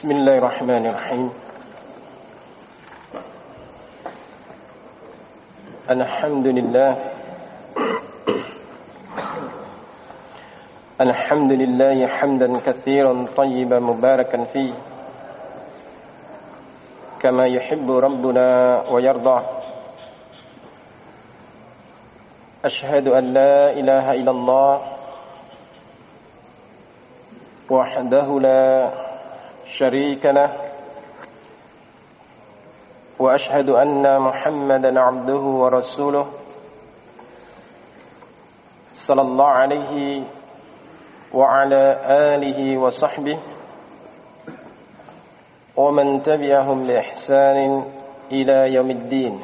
Bismillahirrahmanirrahim. Alhamdulillah hamdan katsiran tayyiban mubarakan fi kama yuhibbu rabbuna wa yarda. Ashhadu an la ilaha illallah wahdahu la syarika lah wa ashhadu anna Muhammadan abduhu wa rasuluh sallallahu alaihi wa ala alihi wa sahbihi wa man tabi'ahum bi ihsanin ila yaumiddin.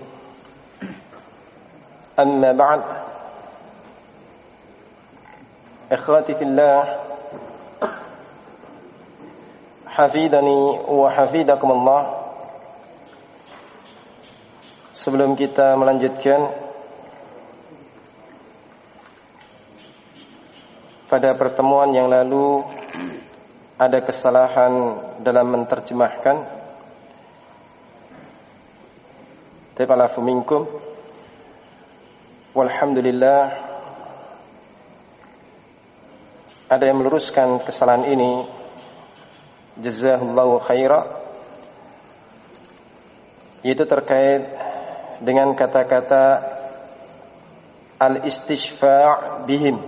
Amma ba'd. Ikhwati fillah, hafidhani wa hafidakumullah. Sebelum kita melanjutkan, pada pertemuan yang lalu ada kesalahan dalam menterjemahkan. Ta'alafu minkum. Walhamdulillah, ada yang meluruskan kesalahan ini. Jazahullahu khaira, yaitu terkait dengan kata-kata al-istishfa' bihim.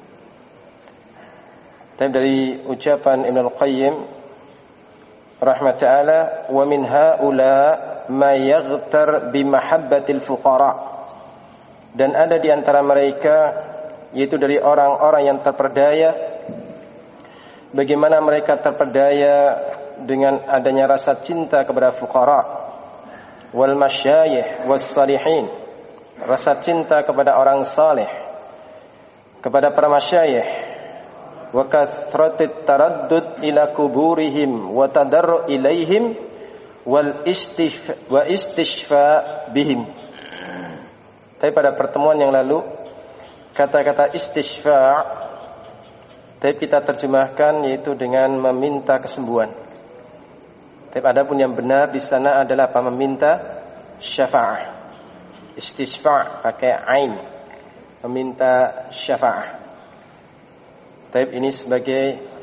Dari ucapan Ibnu Al-Qayyim rahmat ta'ala, wa min haula ma yaghtar bi mahabbatil fuqara, dan ada di antara mereka, yaitu dari orang-orang yang terperdaya, bagaimana mereka terpedaya dengan adanya rasa cinta kepada fuqara, wal masyayikh was salihin, rasa cinta kepada orang saleh, kepada para masyayikh, wa kathratit taraddud ila kuburihim wa tadarru ilaihim wal istishfa bihim. Tapi pada pertemuan yang lalu, kata-kata istishfa' tapi kita terjemahkan yaitu dengan meminta kesembuhan. Tapi adapun yang benar di sana adalah apa? Meminta syafa'ah. Istishfa' pakai ain, meminta syafa'ah. Tapi ini sebagai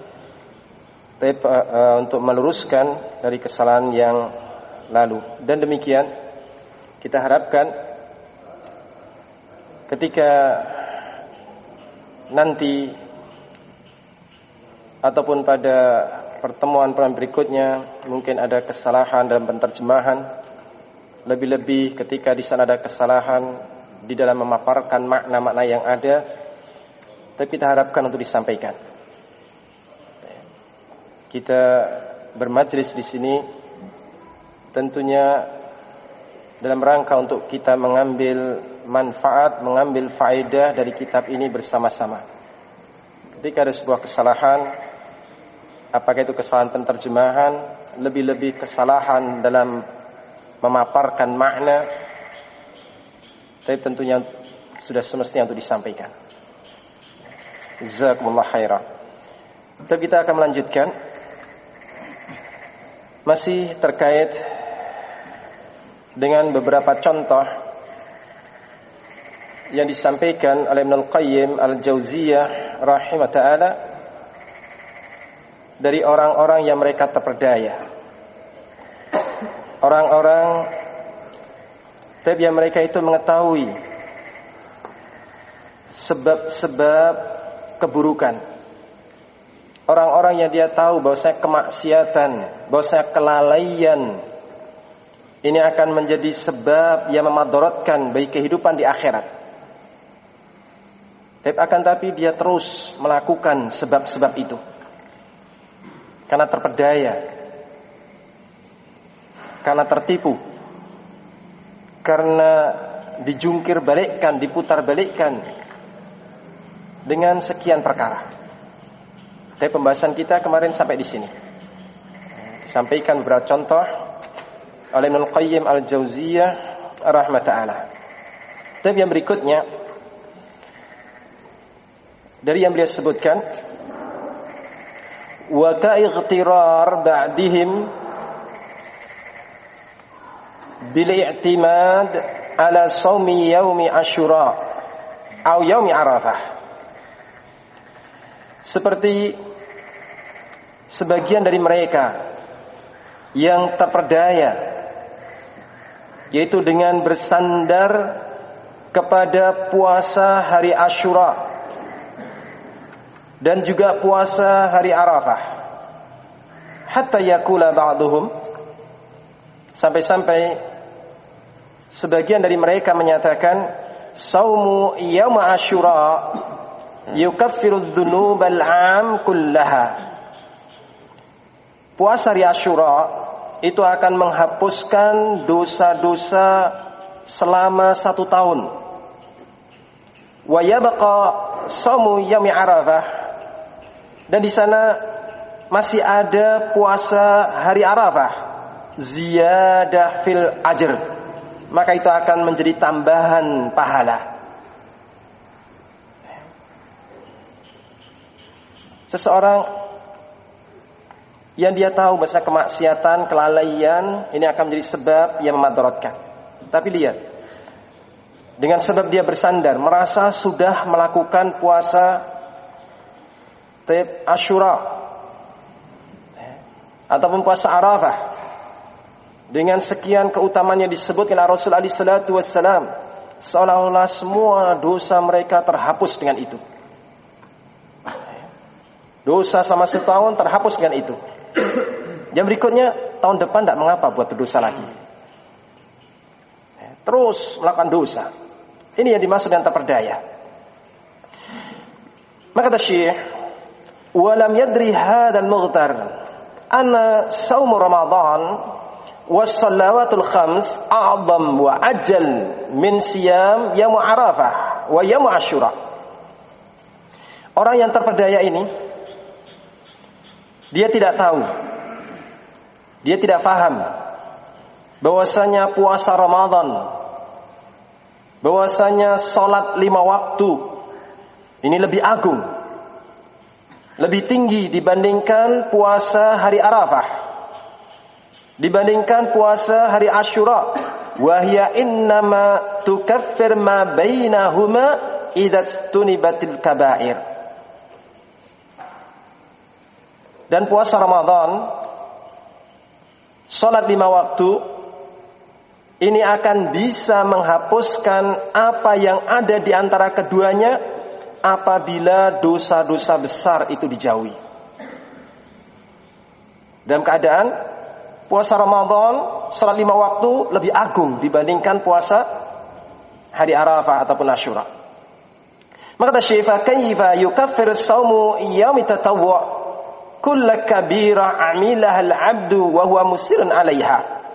untuk meluruskan dari kesalahan yang lalu. Dan demikian kita harapkan ketika nanti ataupun pada pertemuan berikutnya mungkin ada kesalahan dalam penterjemahan, lebih-lebih ketika di sana ada kesalahan di dalam memaparkan makna-makna yang ada, tapi kita harapkan untuk disampaikan. Kita bermajlis di sini tentunya dalam rangka untuk kita mengambil manfaat, mengambil faedah dari kitab ini bersama-sama. Ketika ada sebuah kesalahan, apakah itu kesalahan penterjemahan, lebih-lebih kesalahan dalam memaparkan makna, tapi tentunya sudah semestinya untuk disampaikan. Jazakumullah khairan. Tapi kita akan melanjutkan masih terkait dengan beberapa contoh yang disampaikan oleh Ibnu Al-Qayyim Al-Jauziyah rahimah ta'ala dari orang-orang yang mereka terperdaya, orang-orang tapi yang mereka itu mengetahui sebab-sebab keburukan, orang-orang yang dia tahu bahwasanya kemaksiatan, bahwasanya kelalaian ini akan menjadi sebab yang memadaratkan bagi kehidupan di akhirat. Tapi dia terus melakukan sebab-sebab itu karena terpedaya, karena tertipu, karena dijungkir balikkan, diputar balikkan dengan sekian perkara. Tapi pembahasan kita kemarin sampai di sini. Sampaikan beberapa contoh oleh Ibnu Qayyim Al-Jauziyah rahmat ta'ala. Tapi yang berikutnya dari yang beliau sebutkan, wa ka'ightirar ba'dihim bil i'timad ala shaumi yaumi Asyura atau yaumi Arafah. Seperti sebagian dari mereka yang terperdaya, yaitu dengan bersandar kepada puasa hari Asyura dan juga puasa hari Arafah, hatta yakula ba'duhum, sampai-sampai sebagian dari mereka menyatakan saumu yaum Asyura yukaffiru dzunubal 'am kullaha. Puasa hari Asyura itu akan menghapuskan dosa-dosa selama 1 tahun. Wa yabqa shaumu yaumi Arafah, dan di sana masih ada puasa hari Arafah, ziyadah fil ajr, maka itu akan menjadi tambahan pahala. Seseorang yang dia tahu bahwa kemaksiatan, kelalaian ini akan menjadi sebab yang memadaratkan. Tapi lihat, dengan sebab dia bersandar, merasa sudah melakukan puasa Asyura ataupun puasa Arafah dengan sekian keutamaan yang disebutkan oleh Rasul alaihi salatu wassalam, seolah-olah semua dosa mereka terhapus dengan itu. Dosa sama setahun terhapus dengan itu. Yang berikutnya, tahun depan tidak mengapa buat berdosa lagi. Terus melakukan dosa. Ini yang dimaksud yang terperdaya. Maka kata Syekh, walam yadri hadzal mughtar anna shaum Ramadan was salawatul khams a'zam wa ajal min siyam yaum Arafah wa yaum Asyura. Orang yang terperdaya ini, dia tidak tahu, dia tidak paham bahwasanya puasa Ramadan, bahwasanya salat 5 waktu ini lebih agung, lebih tinggi dibandingkan puasa hari Arafah, dibandingkan puasa hari Asyura. Wa hiya innama tukaffir ma bainahuma idza tunibatil kaba'ir. Dan puasa Ramadan, salat 5 waktu ini akan bisa menghapuskan apa yang ada di antara keduanya apabila dosa-dosa besar itu dijauhi. Dalam keadaan puasa Ramadan, salat 5 waktu lebih agung dibandingkan puasa hari Arafah ataupun Asyura. Maka Syekh, kaifa yukaffir shaumu yaumi tatawwu' kull kabira amilaha al-'abdu wa huwa musirun 'alaiha.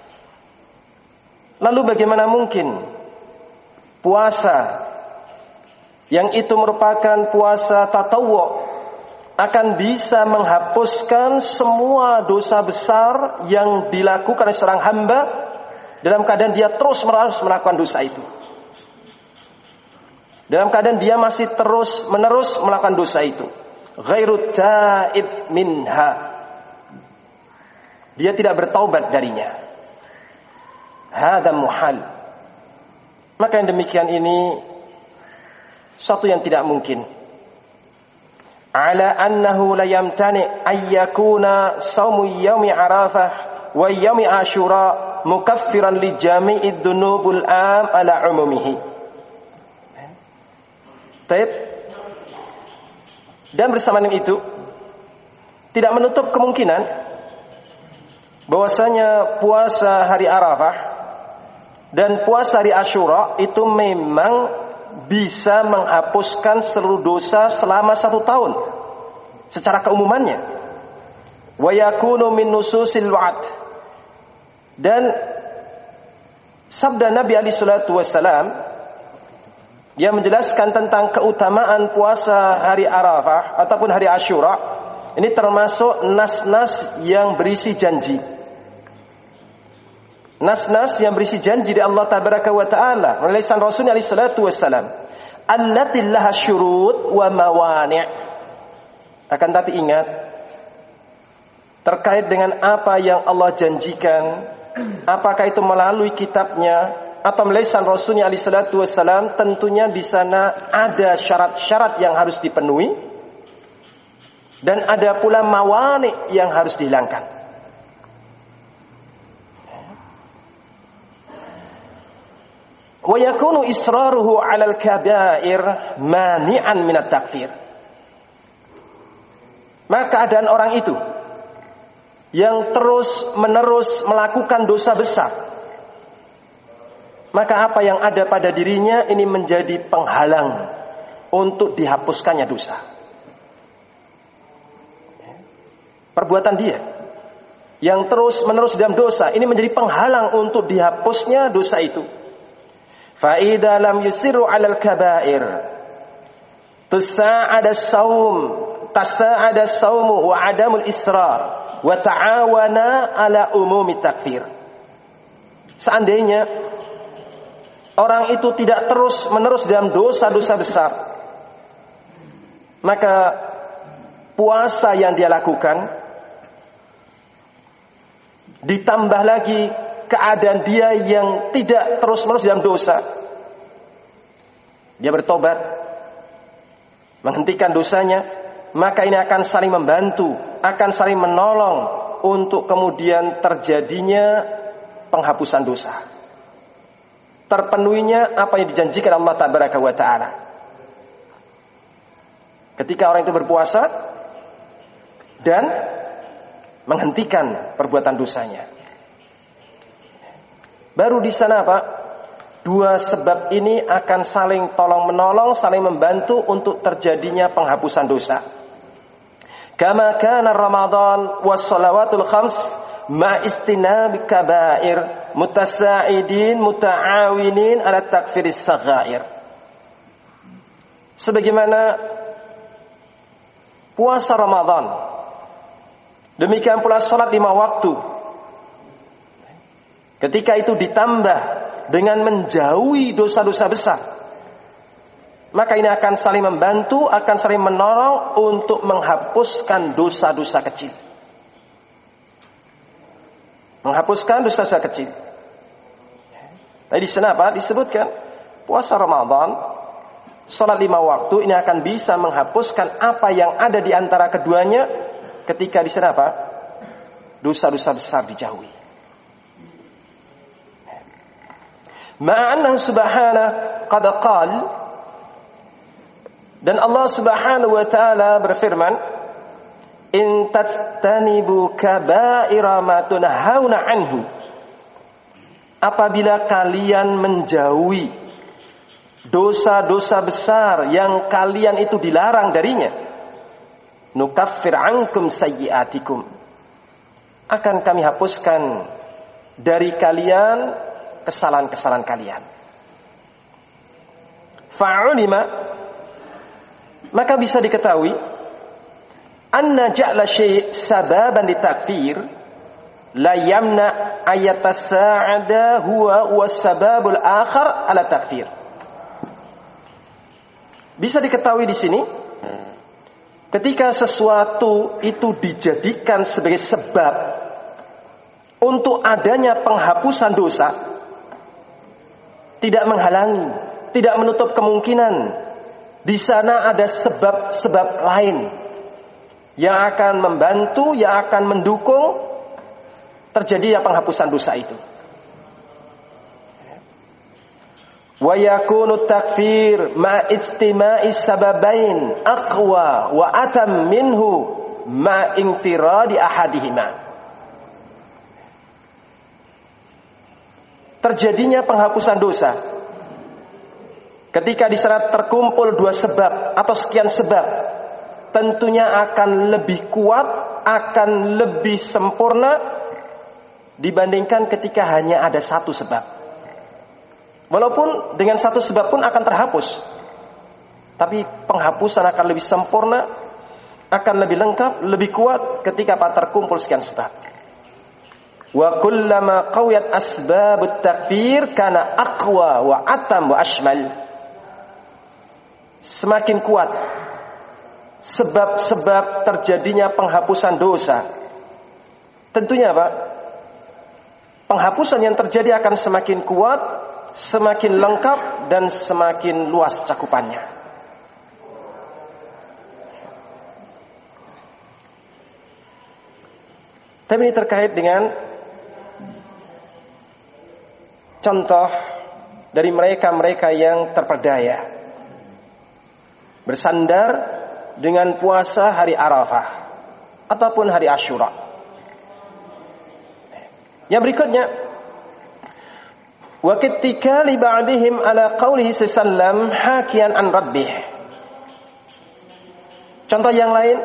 Lalu bagaimana mungkin puasa yang itu merupakan puasa tatawwu akan bisa menghapuskan semua dosa besar yang dilakukan oleh seorang hamba dalam keadaan dia terus-menerus melakukan dosa itu, dalam keadaan dia masih terus-menerus melakukan dosa itu, ghairu taib minha, dia tidak bertaubat darinya. Hada muhal. Maka yang demikian ini satu yang tidak mungkin. Ala annahu la yamtani ayyakuna shaumu yaumi Arafah wa yaumi Asyura mukaffiran li jami'id dzunubul 'am ala umumihi. Baik. Dan bersamaan dengan itu tidak menutup kemungkinan bahwasanya puasa hari Arafah dan puasa hari Asyura itu memang bisa menghapuskan seluruh dosa selama 1 tahun secara keumumannya. Wa yakunu min nususil wa'd. Dan sabda Nabi alaihi salatu wasalam yang menjelaskan tentang keutamaan puasa hari Arafah ataupun hari Asyura, ini termasuk nas-nas yang berisi janji. Nas-nas yang berisi janji dari Allah Tabaraka wa Ta'ala melalui lisan Rasul alaihi salatu wassalam, allati laha syurut wa mawani'. Akan tapi ingat, terkait dengan apa yang Allah janjikan, apakah itu melalui kitabnya atau melalui lisan Rasulnya alaihi salatu wassalam, tentunya di sana ada syarat-syarat yang harus dipenuhi dan ada pula mawani yang harus dihilangkan. Wa yakunu israruhu 'alal kaba'ir mani'an minat takfir. Maka keadaan orang itu yang terus-menerus melakukan dosa besar, maka apa yang ada pada dirinya ini menjadi penghalang untuk dihapuskannya dosa. Perbuatan dia yang terus-menerus dalam dosa ini menjadi penghalang untuk dihapusnya dosa itu. Fa idza lam yusiru 'alal kaba'ir tasa'ada as-sawmu wa 'adamul israr wa ta'awana 'ala umumi takfir. Seandainya orang itu tidak terus-menerus dalam dosa-dosa besar, maka puasa yang dia lakukan ditambah lagi keadaan dia yang tidak terus-menerus dalam dosa, dia bertobat, menghentikan dosanya, maka ini akan saling membantu, akan saling menolong untuk kemudian terjadinya penghapusan dosa, terpenuhinya apa yang dijanjikan Allah Tabaraka wa Ta'ala. Ketika orang itu berpuasa dan menghentikan perbuatan dosanya, baru di sana Pak, dua sebab ini akan saling tolong menolong, saling membantu untuk terjadinya penghapusan dosa. Kama kana Ramadan was salawatul khams ma istinabi kaba'ir mutasa'idin muta'awinin ala takfiris saghair. Sebagaimana puasa Ramadan, demikian pula salat 5 waktu, ketika itu ditambah dengan menjauhi dosa-dosa besar, maka ini akan saling membantu, akan saling menolong untuk menghapuskan dosa-dosa kecil. Menghapuskan dosa-dosa kecil. Tadi di sana apa? Disebutkan puasa Ramadan, salat 5 waktu ini akan bisa menghapuskan apa yang ada di antara keduanya ketika di sana apa? Dosa-dosa besar dijauhi. Ma'annahu subhanahu qad qal, dan Allah Subhanahu wa Ta'ala berfirman, in tajtanibu kaba'ira ma tunhauna anhu, apabila kalian menjauhi dosa-dosa besar yang kalian itu dilarang darinya, nukaffir ankum sayyi'atikum, akan kami hapuskan dari kalian kesalahan-kesalahan kalian. Fa'ulima, maka bisa diketahui, anna ja'la syai' sababan litakfir la yamna ayatasa'ada huwa was-sababul akhar ala takfir. Bisa diketahui di sini, ketika sesuatu itu dijadikan sebagai sebab untuk adanya penghapusan dosa, tidak menghalangi, tidak menutup kemungkinan di sana ada sebab-sebab lain yang akan membantu, yang akan mendukung terjadinya penghapusan dosa itu. Wa yakunu takfir ma ijtima'i sababain aqwa wa atam minhu ma infiradi ahadihima. Terjadinya penghapusan dosa ketika di sana terkumpul 2 sebab atau sekian sebab, tentunya akan lebih kuat, akan lebih sempurna dibandingkan ketika hanya ada 1 sebab. Walaupun dengan 1 sebab pun akan terhapus, tapi penghapusan akan lebih sempurna, akan lebih lengkap, lebih kuat ketika terkumpul sekian sebab. Wa kullama qawiyat asbabut takfir kana aqwa wa atam wa ashmal. Semakin kuat sebab-sebab terjadinya penghapusan dosa, tentunya apa? Penghapusan yang terjadi akan semakin kuat, semakin lengkap, dan semakin luas cakupannya. Tapi ini terkait dengan contoh dari mereka-mereka yang terperdaya, bersandar dengan puasa hari Arafah ataupun hari Asyura. Yang berikutnya, wa ketika li ba'dihim ala qaulihi sallam hakian an rabbih. Contoh yang lain,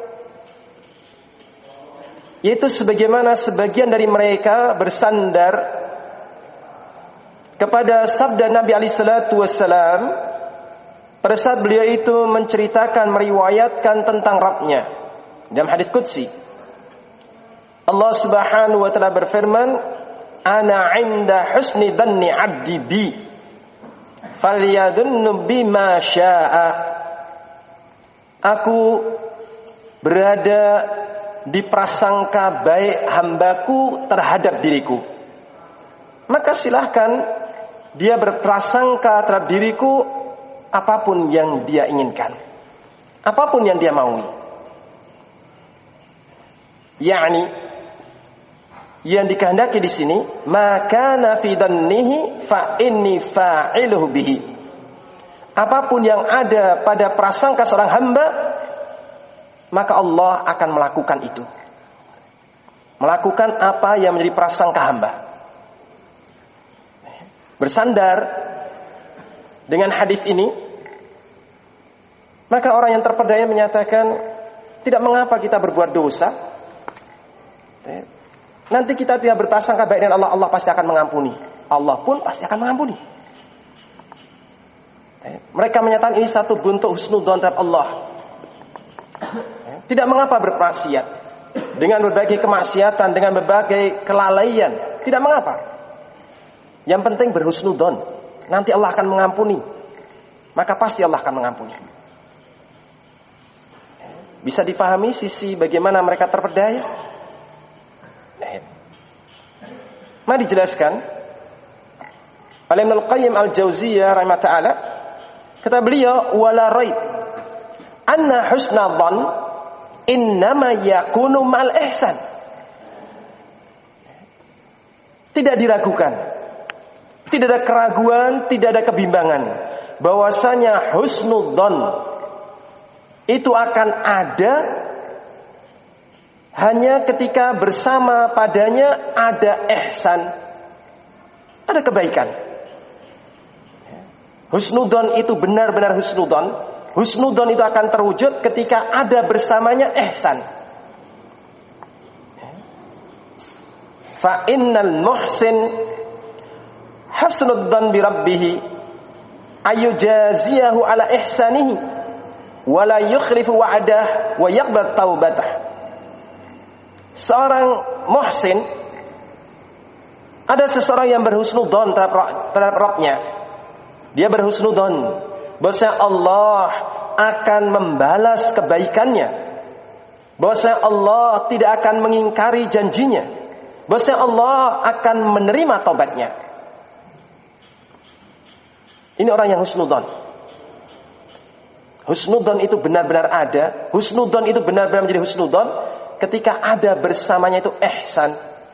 yaitu sebagaimana sebagian dari mereka bersandar kepada sabda Nabi alaihi salatu wassalam pada saat beliau itu menceritakan, meriwayatkan tentang Rabb-Nya. Dalam hadis qudsi, Allah Subhanahu wa taala berfirman, "Ana 'inda husni dhanni 'abdi bi, falyadhunnu bima syaa." Aku berada di prasangka baik hambaku terhadap diriku. Maka silahkan dia berprasangka terhadap diriku apapun yang dia inginkan, apapun yang dia maui. Yani yang dikehendaki di sini, maka fi dhannihi fa inni fa'iluhu bihi. Apapun yang ada pada prasangka seorang hamba, maka Allah akan melakukan itu. Melakukan apa yang menjadi prasangka hamba. Bersandar dengan hadis ini, maka orang yang terperdaya menyatakan, tidak mengapa kita berbuat dosa. Nanti kita tidak berprasangka baik dengan Allah, Allah pasti akan mengampuni. Allah pun pasti akan mengampuni. Mereka menyatakan ini satu bentuk husnudzon terhadap Allah. Tidak mengapa bermaksiat dengan berbagai kemaksiatan, dengan berbagai kelalaian, tidak mengapa. Yang penting berhusnudzon, nanti Allah akan mengampuni. Maka pasti Allah akan mengampuni. Bisa difahami sisi bagaimana mereka terperdaya? Mari dijelaskan oleh Ibnu Qayyim Al-Jauziyah rahimahullah taala, kata beliau, wala raib anna husna dhann innama yakunu ma'al ihsan. Tidak diragukan, tidak ada keraguan, tidak ada kebimbangan bahwasanya husnudzon itu akan ada hanya ketika bersama padanya ada ihsan, ada kebaikan. Husnudzon itu benar-benar husnudzon. Husnudzon itu akan terwujud ketika ada bersamanya ihsan. Fa innal muhsin hasnudzan bi rabbih ayujaziyahu ala ihsanihi wa la yukhlifu wa'dah wa yaqbal taubatah. Seorang muhsin, ada seseorang yang berhusnudzon terhadap Rabb-Nya. Dia berhusnudzon bahwasanya Allah akan membalas kebaikannya, bahwasanya Allah tidak akan mengingkari janjinya, bahwasanya Allah akan menerima taubatnya. Ini orang yang husnudzon. Husnudzon itu benar-benar ada. Husnudzon itu benar-benar menjadi husnudzon ketika ada bersamanya itu ihsan.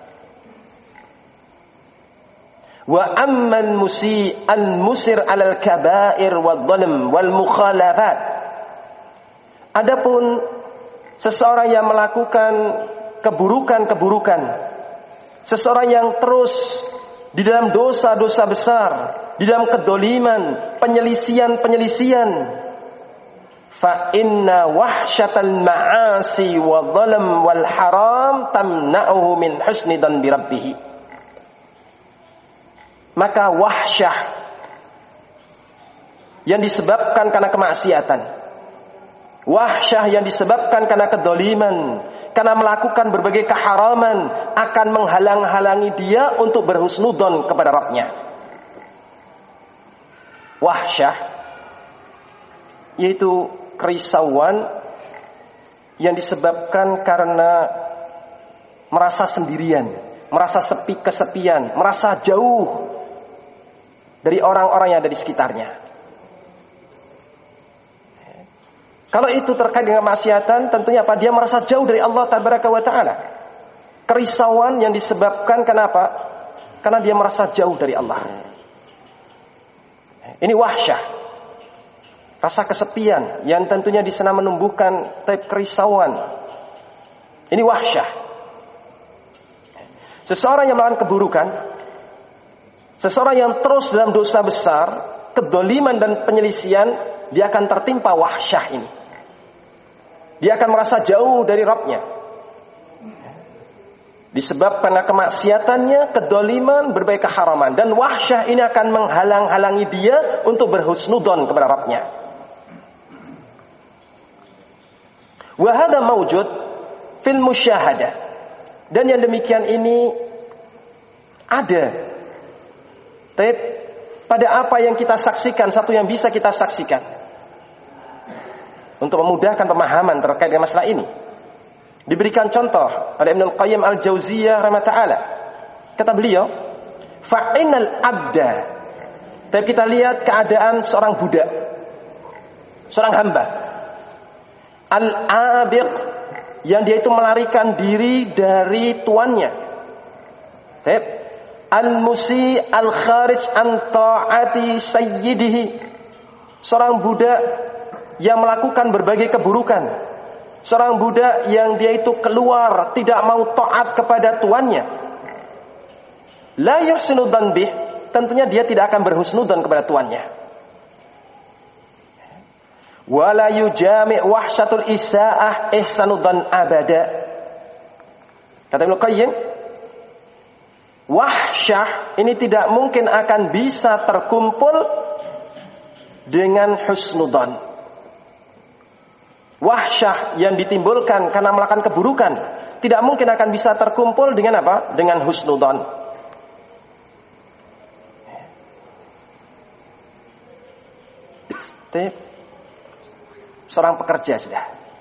Wa amman musir 'alal kaba'ir wadh-dhalam wal mukhalafat. Adapun seseorang yang melakukan keburukan-keburukan, seseorang yang terus di dalam dosa-dosa besar, di dalam kedoliman, penyelisian-penyelisian, fa inna wahsyatal ma'asi wa dhalam wal haram tamna'uhu min husni dhanbi rabbih. Maka wahsyah yang disebabkan karena kemaksiatan, wahsyah yang disebabkan karena kedoliman, karena melakukan berbagai keharaman, akan menghalang-halangi dia untuk berhusnudzon kepada Rabb-Nya. Wahsyah yaitu kerisauan yang disebabkan karena merasa sendirian, merasa kesepian, merasa jauh dari orang-orang yang ada di sekitarnya. Kalau itu terkait dengan maksiatan, tentunya apa? Dia merasa jauh dari Allah Tabaraka wa Ta'ala. Kerisauan yang disebabkan kenapa? Karena dia merasa jauh dari Allah. Ini wahsyah, rasa kesepian yang tentunya di sana menumbuhkan kerisauan. Ini wahsyah. Seseorang yang melakukan keburukan, seseorang yang terus dalam dosa besar, kedoliman dan penyelisihan, dia akan tertimpa wahsyah ini. Dia akan merasa jauh dari Rabbnya. Disebabkan karena kemaksiatannya, kedoliman, berbagai keharaman. Dan wahsyah ini akan menghalang-halangi dia untuk berhusnudon kepada Rabbnya. Wa hadha mawjud fil musyahadah. Dan yang demikian ini ada pada apa yang kita saksikan, satu yang bisa kita saksikan. Untuk memudahkan pemahaman terkait dengan masalah ini, diberikan contoh oleh Ibnu Qayyim Al-Jauziyah rahimahullah. Kata beliau, fa'inal abda. Tapi kita lihat keadaan seorang budak, seorang hamba, al-abiq, yang dia itu melarikan diri dari tuannya. Al-musi al-kharij an ta'ati sayyidihi, seorang budak yang melakukan berbagai keburukan, seorang budak yang dia itu keluar tidak mau taat kepada tuannya. La yuhsinu dzanbih, tentunya dia tidak akan berhusnudzon kepada tuannya. Wala yujami' wahsyatul isaah ihsanudzan abada. Kata Ibnu Qayyim, wahsyah ini tidak mungkin akan bisa terkumpul dengan husnudzon. Wahsyah yang ditimbulkan karena melakukan keburukan tidak mungkin akan bisa terkumpul dengan apa? Dengan husnudzon. Seorang pekerja sudah,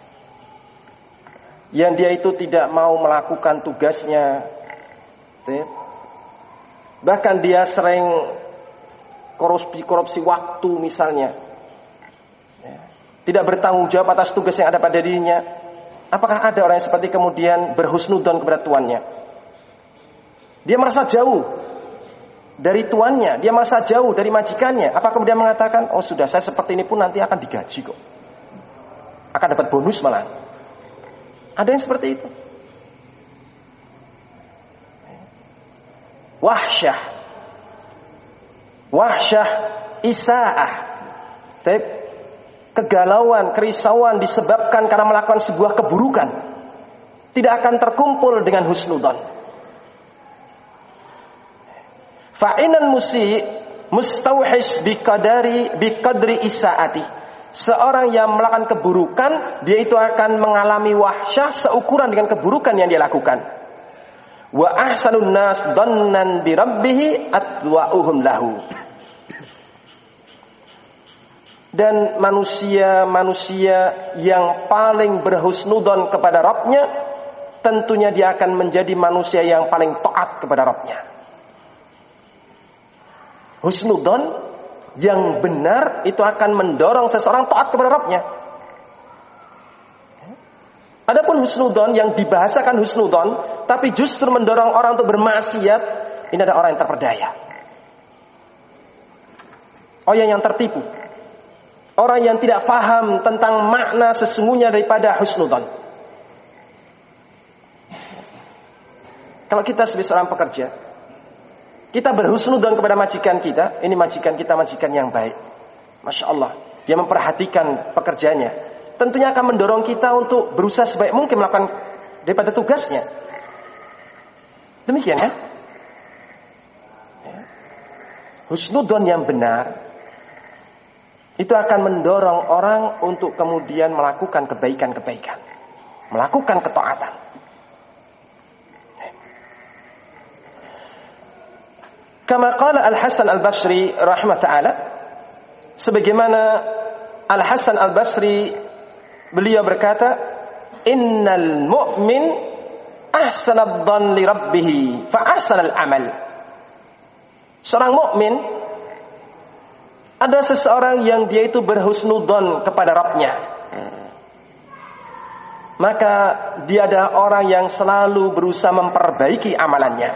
yang dia itu tidak mau melakukan tugasnya, bahkan dia sering korupsi waktu misalnya, tidak bertanggung jawab atas tugas yang ada pada dirinya. Apakah ada orang yang seperti kemudian berhusnudzon kepada tuannya? Dia merasa jauh dari tuannya, dia merasa jauh dari majikannya. Apa kemudian mengatakan, oh sudah, saya seperti ini pun nanti akan digaji kok, akan dapat bonus malah. Ada yang seperti itu. Wahsyah isaah, kegalauan, kerisauan disebabkan karena melakukan sebuah keburukan, tidak akan terkumpul dengan husnudzon. Fa'inal musi mustauhis biqadri isaati. Seorang yang melakukan keburukan, dia itu akan mengalami wahsyah seukuran dengan keburukan yang dia lakukan. Wa ahsanun nas dhannan bi rabbih atwa'uhum lahu. Dan manusia yang paling berhusnudzon kepada Rabbnya, tentunya dia akan menjadi manusia yang paling taat kepada Rabbnya. Husnudzon yang benar itu akan mendorong seseorang taat kepada Rabbnya. Adapun husnudzon yang dibahasakan husnudzon, tapi justru mendorong orang untuk bermaksiat, ini adalah orang yang terperdaya, orang yang tertipu, orang yang tidak paham tentang makna sesungguhnya daripada husnudzon. Kalau kita sebagai seorang pekerja, kita berhusnudzon kepada majikan kita, ini majikan kita majikan yang baik, Masya Allah, dia memperhatikan pekerjaannya, tentunya akan mendorong kita untuk berusaha sebaik mungkin melakukan daripada tugasnya. Demikian kan? Husnudzon yang benar itu akan mendorong orang untuk kemudian melakukan kebaikan-kebaikan, melakukan ketaatan. Kama qala Al-Hasan Al-Basri rahimah ta'ala, sebagaimana Al-Hasan Al-Basri beliau berkata, innal mu'min ahsanad dhann li rabbih fa ahsanal amal. Seorang mukmin ada seseorang yang dia itu berhusnudzon kepada Rabb-nya. Maka dia adalah orang yang selalu berusaha memperbaiki amalannya.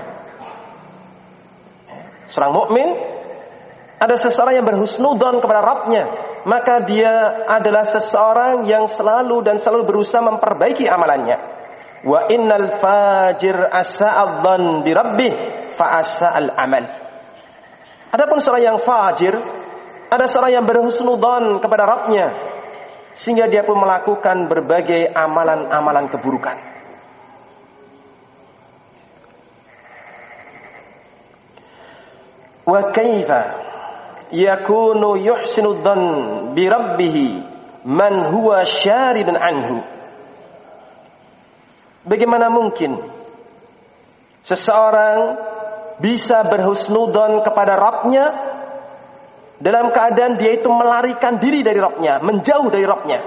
Seorang mukmin ada seseorang yang berhusnudzon kepada Rabb-nya, maka dia adalah seseorang yang selalu berusaha memperbaiki amalannya. Wa innal fajir asa'adh dhann bi rabbih fa asa'al amal. Adapun seorang yang fajir, ada seorang yang berhusnudzon kepada Rabb-nya, sehingga dia pun melakukan berbagai amalan-amalan keburukan. Wa kaifa yakunu yuhsinu dhann bi rabbih man huwa syaribun anhu. Bagaimana mungkin seseorang bisa berhusnudzon kepada Rabb-nya dalam keadaan dia itu melarikan diri dari Rabb-nya, menjauh dari Rabb-nya,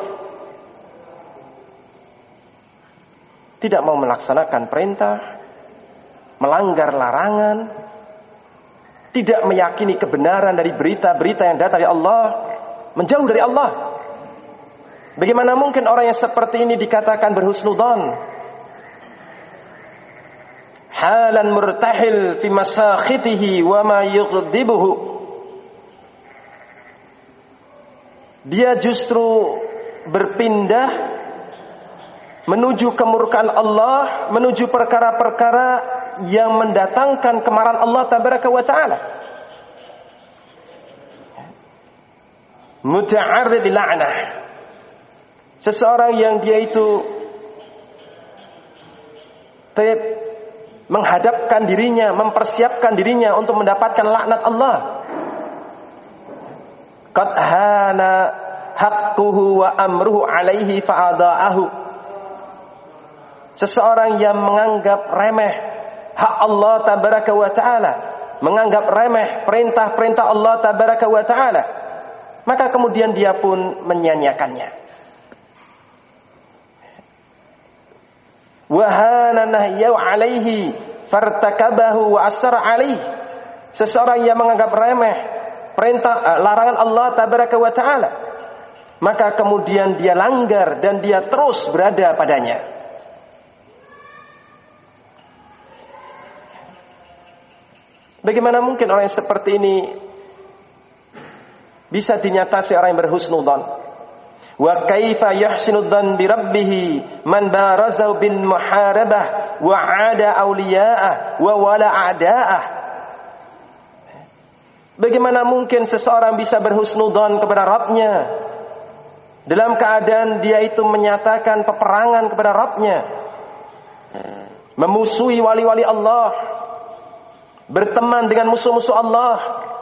tidak mau melaksanakan perintah, melanggar larangan, tidak meyakini kebenaran dari berita-berita yang datang dari Allah, menjauh dari Allah. Bagaimana mungkin orang yang seperti ini dikatakan berhusnudzon? Halan murtahil fi masakhitihi wa ma yughdibuhu. Dia justru berpindah menuju kemurkaan Allah, menuju perkara-perkara yang mendatangkan kemarahan Allah tabaraka wa ta'ala. Muta'arrid la'nah. Seseorang yang dia itu menghadapkan dirinya, mempersiapkan dirinya untuk mendapatkan laknat Allah. Qad hana haqquhu wa amruhu alaihi fa'adha'ahu. Seseorang yang menganggap remeh hak Allah tabaraka wa ta'ala, menganggap remeh perintah-perintah Allah tabaraka wa ta'ala, maka kemudian dia pun menyia-nyiakannya. Wa hana nahyu alaihi fartakabahu wa asara alaihi. Seseorang yang menganggap remeh perintah larangan Allah tabaraka wa ta'ala, maka kemudian dia langgar dan dia terus berada padanya. Bagaimana mungkin orang yang seperti ini bisa dinyatasi orang yang berhusnudzon? Wa kaifa yuhsinu dhann bi rabbih man baraza bil muharabah wa 'ada awliya'ah wa wala a'da'ah. Bagaimana mungkin seseorang bisa berhusnudzon kepada Rabb-nya dalam keadaan dia itu menyatakan peperangan kepada Rabb-nya, memusuhi wali-wali Allah, berteman dengan musuh-musuh Allah,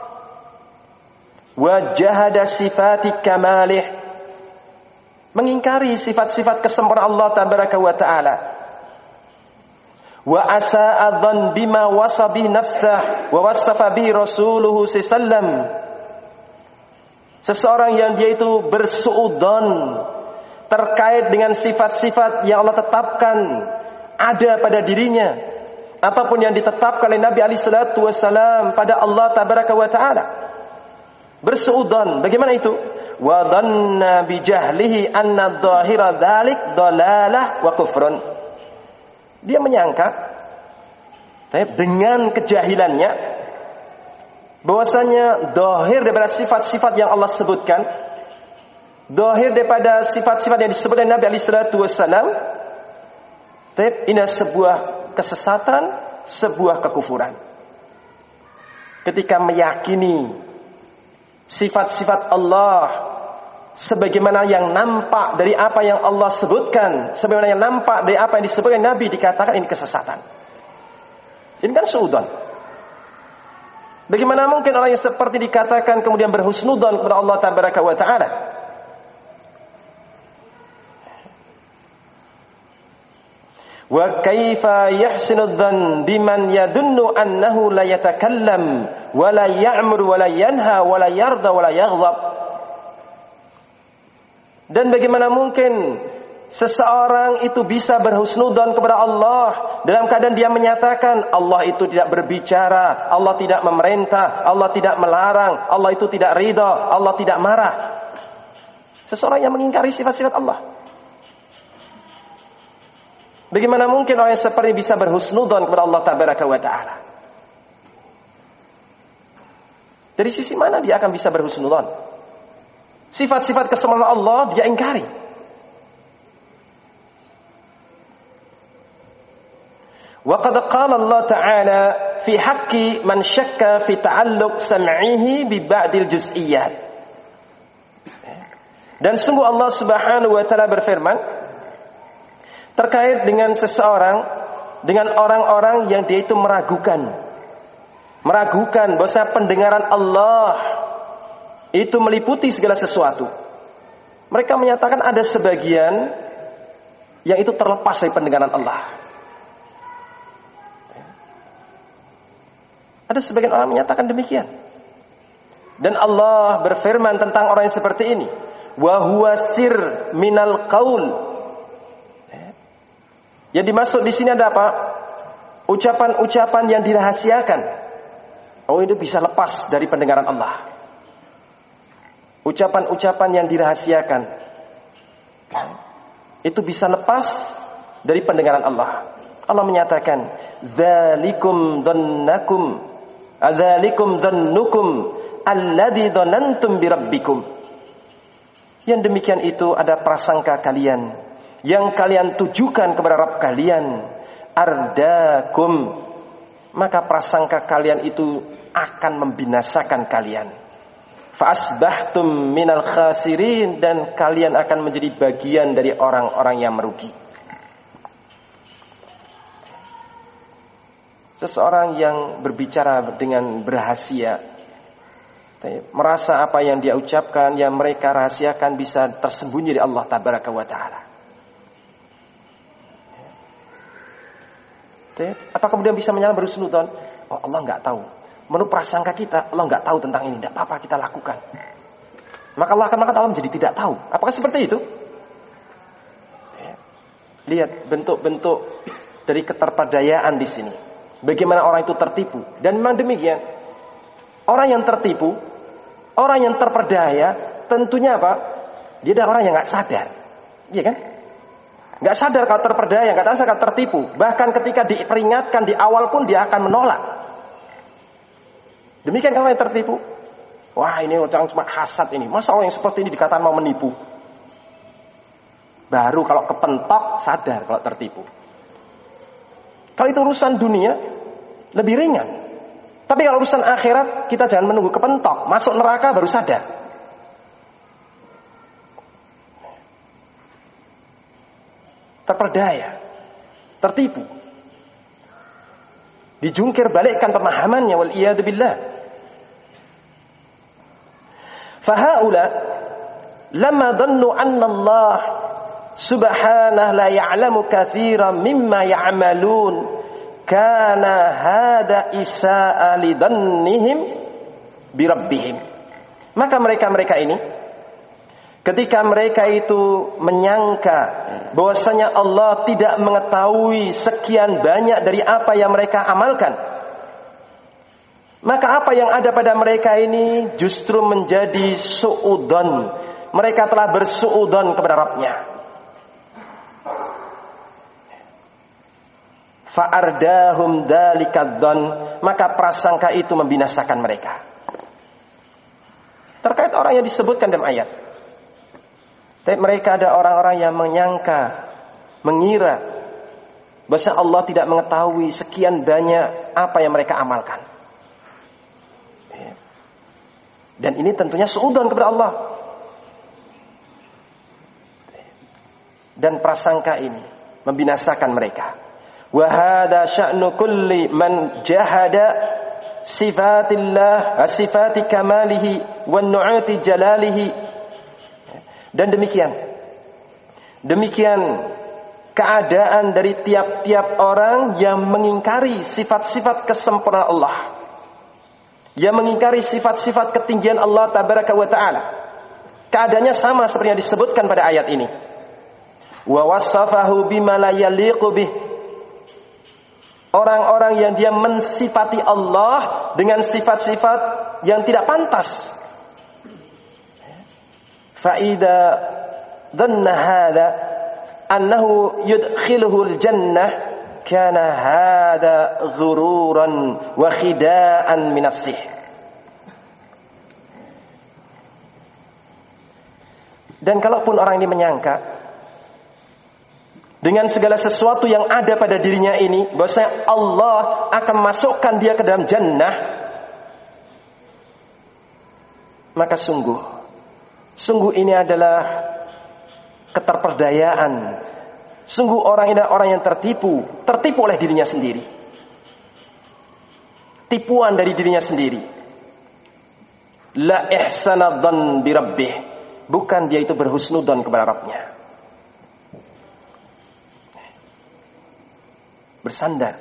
wa jahada sifati kamalih, mengingkari sifat-sifat kesempurnaan Allah tabaraka wa ta'ala, wa asa'a dhann bima wasabi nafsah wa wasafa bi rasuluhu sallam. Seseorang yang dia itu bersuudzon terkait dengan sifat-sifat yang Allah tetapkan ada pada dirinya, ataupun yang ditetapkan oleh Nabi alaihi salatu wasalam pada Allah tabaraka wa ta'ala. Bersuudzon, bagaimana itu? Wa dhanna bi jahlihi anna dhahira dzalik dhalalah wa kufrun. Dia menyangka dengan kejahilannya bahwasanya zahir daripada sifat-sifat yang Allah sebutkan, zahir daripada sifat-sifat yang disebutkan Nabi alaihi salatu wasalam, ini sebuah kesesatan, sebuah kekufuran. Ketika meyakini sifat-sifat Allah sebagaimana yang nampak dari apa yang Allah sebutkan, sebagaimana yang nampak dari apa yang disebutkan Nabi, dikatakan ini kesesatan. Ini kan suudzon. Bagaimana mungkin orang yang seperti dikatakan kemudian berhusnudzon kepada Allah tabaraka wa ta'ala? Wa kaifa yahsinu dhann biman yadunnu annahu la yatakallam wa la ya'mur wa la yanha wa la yarda wa la yaghdab. Dan bagaimana mungkin seseorang itu bisa berhusnudzon kepada Allah dalam keadaan dia menyatakan Allah itu tidak berbicara, Allah tidak memerintah, Allah tidak melarang, Allah itu tidak ridha, Allah tidak marah. Seseorang yang mengingkari sifat-sifat Allah. Bagaimana mungkin orang yang seperti bisa berhusnudzon kepada Allah Tabaraka wa Ta'ala? Dari sisi mana dia akan bisa berhusnudzon? Sifat-sifat kesempurnaan Allah dia ingkari. Wa qad qala Allah Ta'ala fi haqqi man syakka fi ta'alluq sam'ihi bi ba'dil juz'iyyat. Dan sungguh Allah Subhanahu wa Ta'ala berfirman terkait dengan seseorang, dengan orang-orang yang dia itu meragukan bahwa pendengaran Allah itu meliputi segala sesuatu. Mereka menyatakan ada sebagian yang itu terlepas dari pendengaran Allah. Ada sebagian orang menyatakan demikian. Dan Allah berfirman tentang orang yang seperti ini, wa huwa sir minal qaul. Yang dimaksud di sini ada apa? Ucapan-ucapan yang dirahasiakan. Oh, itu bisa lepas dari pendengaran Allah. Ucapan-ucapan yang dirahasiakan itu bisa lepas dari pendengaran Allah. Allah menyatakan, "Dzalikum dzannukum alladzi dzanantum bi rabbikum." Yang demikian itu ada prasangka kalian yang kalian tujukan kepada Rabb kalian, ardakum, maka prasangka kalian itu akan membinasakan kalian. Fa asbahtum minal khasirin, dan kalian akan menjadi bagian dari orang-orang yang merugi. Seseorang yang berbicara dengan berhasia, merasa apa yang dia ucapkan, yang mereka rahasiakan bisa tersembunyi dari Allah Tabaraka wa Ta'ala. Apa kemudian bisa menyalahkan berhusnudzon? Oh, Allah nggak tahu. Menurut prasangka kita, Allah nggak tahu tentang ini. Tidak apa-apa kita lakukan. Maka Allah akan Allah menjadi tidak tahu. Apakah seperti itu? Lihat bentuk-bentuk dari keterpedayaan di sini. Bagaimana orang itu tertipu. Dan memang demikian. Orang yang tertipu, orang yang terperdaya, tentunya apa? Dia adalah orang yang nggak sadar. Iya kan? Nggak sadar kalau terperdaya, nggak sadar kalau tertipu. Bahkan ketika diperingatkan di awal pun dia akan menolak. Demikian kalau yang tertipu. Wah, ini orang cuma hasad ini. Masa orang yang seperti ini dikatakan mau menipu? Baru kalau kepentok sadar kalau tertipu. Kalau itu urusan dunia lebih ringan. Tapi kalau urusan akhirat kita jangan menunggu kepentok, masuk neraka baru sadar. Terperdaya, tertipu, dijungkir balikkan pemahamannya, wal iyadu billah. Fahaula lamma dhannu anna Allah subhanahu la ya'lamu katsiran mimma ya'malun, kana hada isa'a li dhannihim bi rabbihim. Maka mereka ini ketika mereka itu menyangka bahwasanya Allah tidak mengetahui sekian banyak dari apa yang mereka amalkan, maka apa yang ada pada mereka ini justru menjadi su'udzon. Mereka telah bersu'udzon kepada Rabbnya. Fa'ardahum dalikadzon, maka prasangka itu membinasakan mereka. Terkait orang yang disebutkan dalam ayat, mereka ada orang-orang yang menyangka, mengira bahwa Allah tidak mengetahui sekian banyak apa yang mereka amalkan. Dan ini tentunya suudzon kepada Allah. Dan prasangka ini membinasakan mereka. Wa hadza sya'nu kulli man jahada sifatillah, sifati kamalihi wan nu'ati jalalihi. Dan demikian keadaan dari tiap-tiap orang yang mengingkari sifat-sifat kesempurnaan Allah, yang mengingkari sifat-sifat ketinggian Allah Tabaraka wa Ta'ala. Keadaannya sama seperti yang disebutkan pada ayat ini. wa wassafahu bima la yaliqu bih. Orang-orang yang dia mensifati Allah dengan sifat-sifat yang tidak pantas. Fa idza dhanna hadha annahu yudkhiluhu al-jannah kana hadha ghururan wa khida'an min nafsihi. Dan kalaupun orang ini menyangka dengan segala sesuatu yang ada pada dirinya ini bahwasanya Allah akan masukkan dia ke dalam jannah, maka sungguh ini adalah keterperdayaan. Sungguh orang ini adalah orang yang tertipu oleh dirinya sendiri. Tipuan dari dirinya sendiri. La ihsana dzan bi rabbih. Bukan dia itu berhusnudzon kepada Rabbnya. Bersandar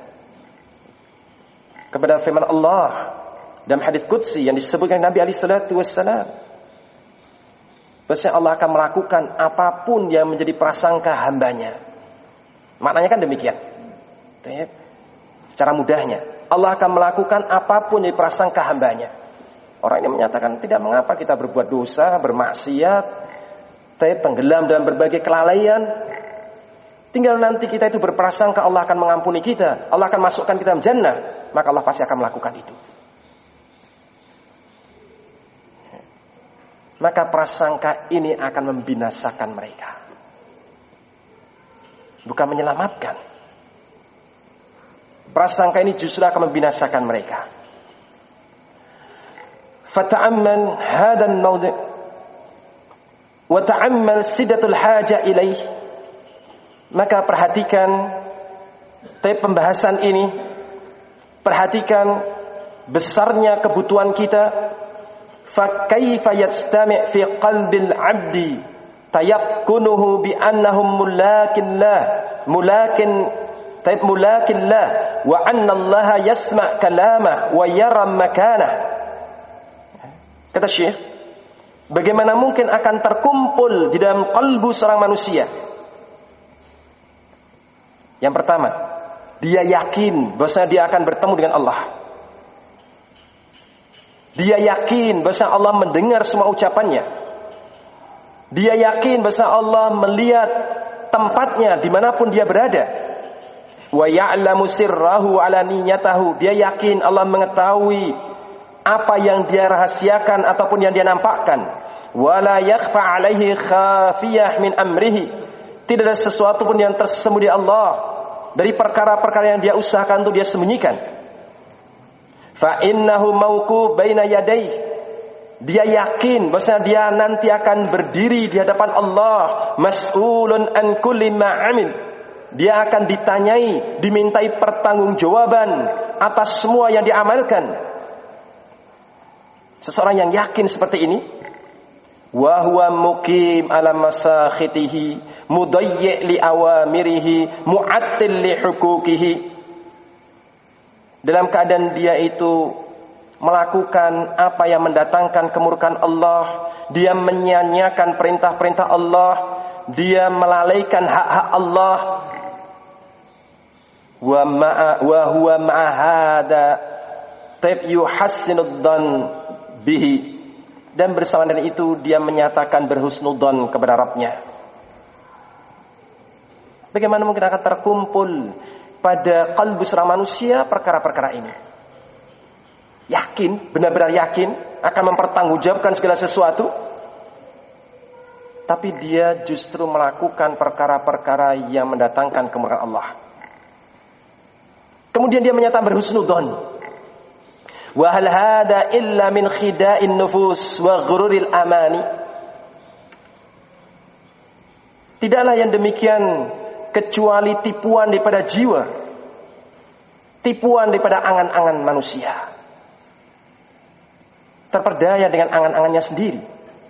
kepada firman Allah dalam hadis qudsi yang disebutkan Nabi alaihi salatu wassalam. Bahwasanya Allah akan melakukan apapun yang menjadi prasangka hambanya. Maknanya kan demikian. Secara mudahnya, Allah akan melakukan apapun yang prasangka hambanya. Orang ini menyatakan tidak mengapa kita berbuat dosa, bermaksiat, tenggelam dalam berbagai kelalaian. Tinggal nanti kita itu berprasangka Allah akan mengampuni kita, Allah akan masukkan kita dalam jannah, maka Allah pasti akan melakukan itu. Maka prasangka ini akan membinasakan mereka, bukan menyelamatkan. Prasangka ini justru akan membinasakan mereka. Fata'amman hadan mawdi' wa ta'ammal sidatul haja ilaih. Maka perhatikan pembahasan ini, perhatikan besarnya kebutuhan kita. Fa kaifa yastami' fi qalbil 'abdi tayaqqunuhu bi annahum mulakillah wa anna Allah yasma' kalamah wa yara makanah. Kata Syekh, bagaimana mungkin akan terkumpul di dalam kalbu seorang manusia? Yang pertama, dia yakin bahwa dia akan bertemu dengan Allah. Dia yakin bahwa Allah mendengar semua ucapannya. Dia yakin bahwa Allah melihat tempatnya dimanapun dia berada. Wa ya'lamu sirrahu ala niyatahu. Dia yakin Allah mengetahui apa yang dia rahasiakan ataupun yang dia nampakkan. Wala yakhfa alaihi khafiyah min amrihi. Tidak ada sesuatu pun yang tersembunyi Allah dari perkara-perkara yang dia usahakan untuk dia sembunyikan. Fa innahu mauquf baina yadayhi. Dia yakin bahwa dia nanti akan berdiri di hadapan Allah, mas'ulun an kulli ma amil. Dia akan ditanyai, dimintai pertanggungjawaban atas semua yang diamalkan. Seseorang yang yakin seperti ini, wa huwa muqim ala masakhitihi mudayyi' li awamirihi mu'attil li huquqihi. Dalam keadaan dia itu melakukan apa yang mendatangkan kemurkaan Allah, dia menyia-nyiakan perintah-perintah Allah, dia melalaikan hak-hak Allah. Wa huwa ma'a hada yuhassinud dhan bihi, dan bersama dengan itu dia menyatakan berhusnudzon kepada Rabbnya. Bagaimana mungkin akan terkumpul pada kalbu seorang manusia perkara-perkara ini? Yakin, benar-benar yakin akan mempertanggungjawabkan segala sesuatu, tapi dia justru melakukan perkara-perkara yang mendatangkan kemurkaan Allah. Kemudian dia menyatakan berhusnudzon. Wa hal hada illa min khida'in nufus wa ghururil amani. Tidaklah yang demikian kecuali tipuan daripada jiwa, tipuan daripada angan-angan manusia, terperdaya dengan angan-angannya sendiri.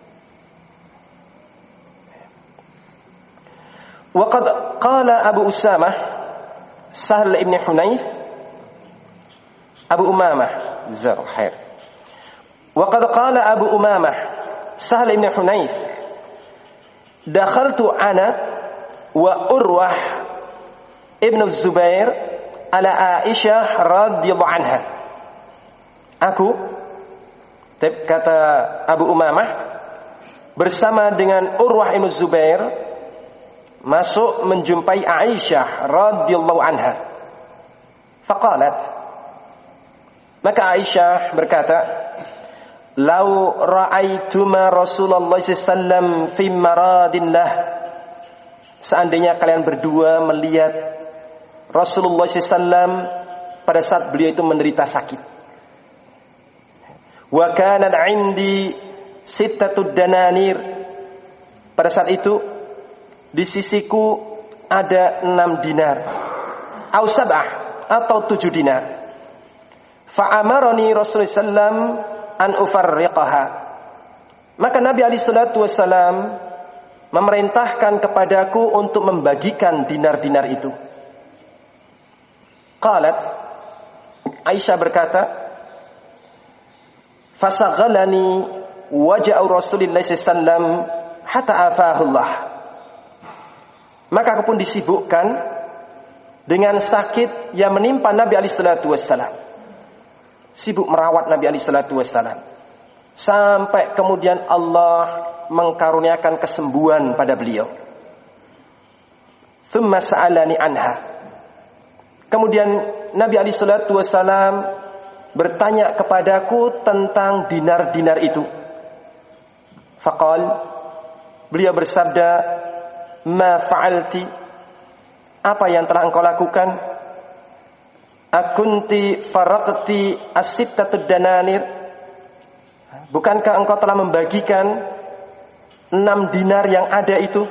Wa qad qala Abu Usamah Sahl ibn Hunayf Abu Umamah Zarhair. Wa qad qala Abu Umamah Sahl ibn Hunayf dakhaltu ana wa Urwah ibnu Zubair ala Aisyah radhiyallahu anha. Aku, kata Abu Umamah, bersama dengan Urwah ibnu Zubair masuk menjumpai Aisyah radhiyallahu anha. Faqalat, maka Aisyah berkata, "Lau ra'aituma Rasulullah sallallahu fi maradillah." Seandainya kalian berdua melihat Rasulullah sallallahu pada saat beliau itu menderita sakit. Wa kana 'indi sittatud dananir. Pada saat itu di sisiku ada 6 dinar. Au sab'ah, atau 7 dinar. Fa amarani Rasulullah sallam an ufarriqaha. Maka Nabi alaihi salatu wasallam memerintahkan kepadaku untuk membagikan dinar-dinar itu. Qalat, Aisyah berkata, fasaghalani waja'u Rasulillah sallam hatta afahullah. Maka aku pun disibukkan dengan sakit yang menimpa Nabi alaihi salatu wassalam. Sibuk merawat Nabi alaihi salatu wassalam. Sampai kemudian Allah mengkaruniakan kesembuhan pada beliau. Tsumma sa'alani anha. Kemudian Nabi alaihi salatu wassalam bertanya kepadaku tentang dinar-dinar itu. Faqal, beliau bersabda, ma fa'alti, apa yang telah engkau lakukan? Akunti faraqti as-sittatud dananir, bukankah engkau telah membagikan 6 dinar yang ada itu?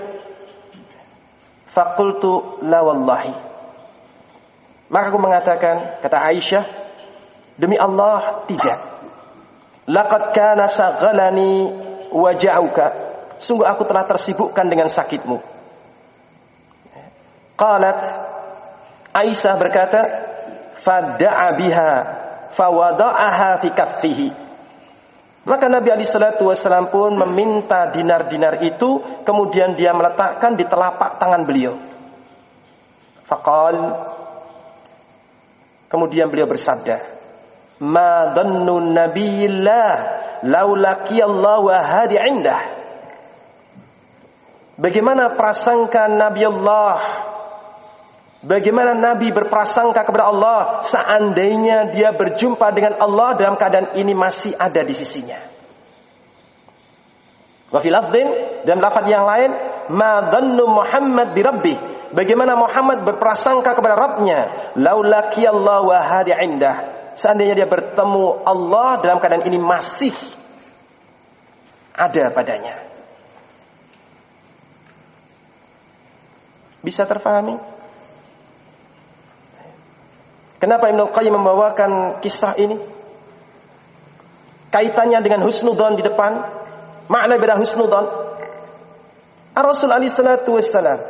Faqultu la wallahi. Maka aku mengatakan, kata Aisyah, demi Allah tidak. Laqad kana saghalani waja'uka, sungguh aku telah tersibukkan dengan sakitmu. Qalat, Aisyah berkata, fada'a biha fawada'aha fi kaffihi. Maka Nabi alaihi salatu wasallam pun meminta dinar-dinar itu, kemudian dia meletakkan di telapak tangan beliau. Faqal, kemudian beliau bersabda, ma dhannu nabiyillah laulaqiyallahu wa hadi indah. Bagaimana prasangka Nabi Allah, bagaimana Nabi berprasangka kepada Allah seandainya dia berjumpa dengan Allah dalam keadaan ini masih ada di sisinya. Wa fi lafdhin, dalam lafaz yang lain, ma dhannu Muhammad bi rabbih, bagaimana Muhammad berprasangka kepada Rabbnya, laulaqiyallahu wa hadi indah, seandainya dia bertemu Allah dalam keadaan ini masih ada padanya. Bisa terfahami? Kenapa Ibnu Qayyim membawakan kisah ini? Kaitannya dengan husnudzon di depan. Makna beda husnudzon. Rasul alaihi salatu wassalam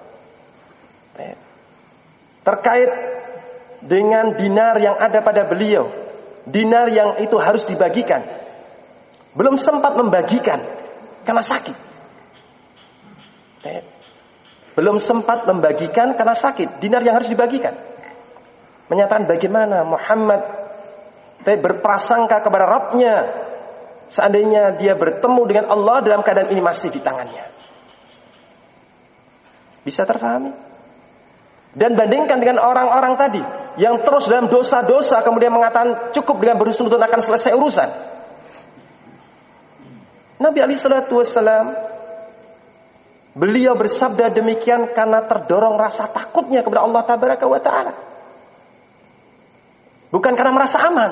terkait dengan dinar yang ada pada beliau, dinar yang itu harus dibagikan, belum sempat membagikan karena sakit. Belum sempat membagikan karena sakit, dinar yang harus dibagikan. Menyatakan bagaimana Muhammad berprasangka kepada Rabbnya seandainya dia bertemu dengan Allah dalam keadaan ini masih di tangannya. Bisa terpahami? Dan bandingkan dengan orang-orang tadi yang terus dalam dosa-dosa kemudian mengatakan cukup dengan berhusnudzon akan selesai urusan. Nabi alaihi salatu wassalam, beliau bersabda demikian karena terdorong rasa takutnya kepada Allah tabaraka wa ta'ala, bukan karena merasa aman,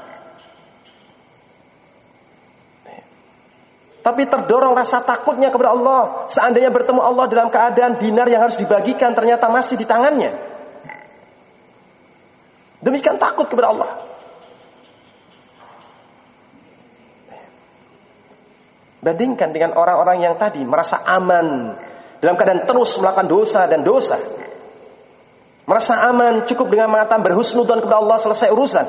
tapi terdorong rasa takutnya kepada Allah. Seandainya bertemu Allah dalam keadaan dinar yang harus dibagikan ternyata masih di tangannya, demikian takut kepada Allah. Bandingkan dengan orang-orang yang tadi merasa aman dalam keadaan terus melakukan dosa dan dosa. Merasa aman cukup dengan mengatakan berhusnudzon kepada Allah selesai urusan.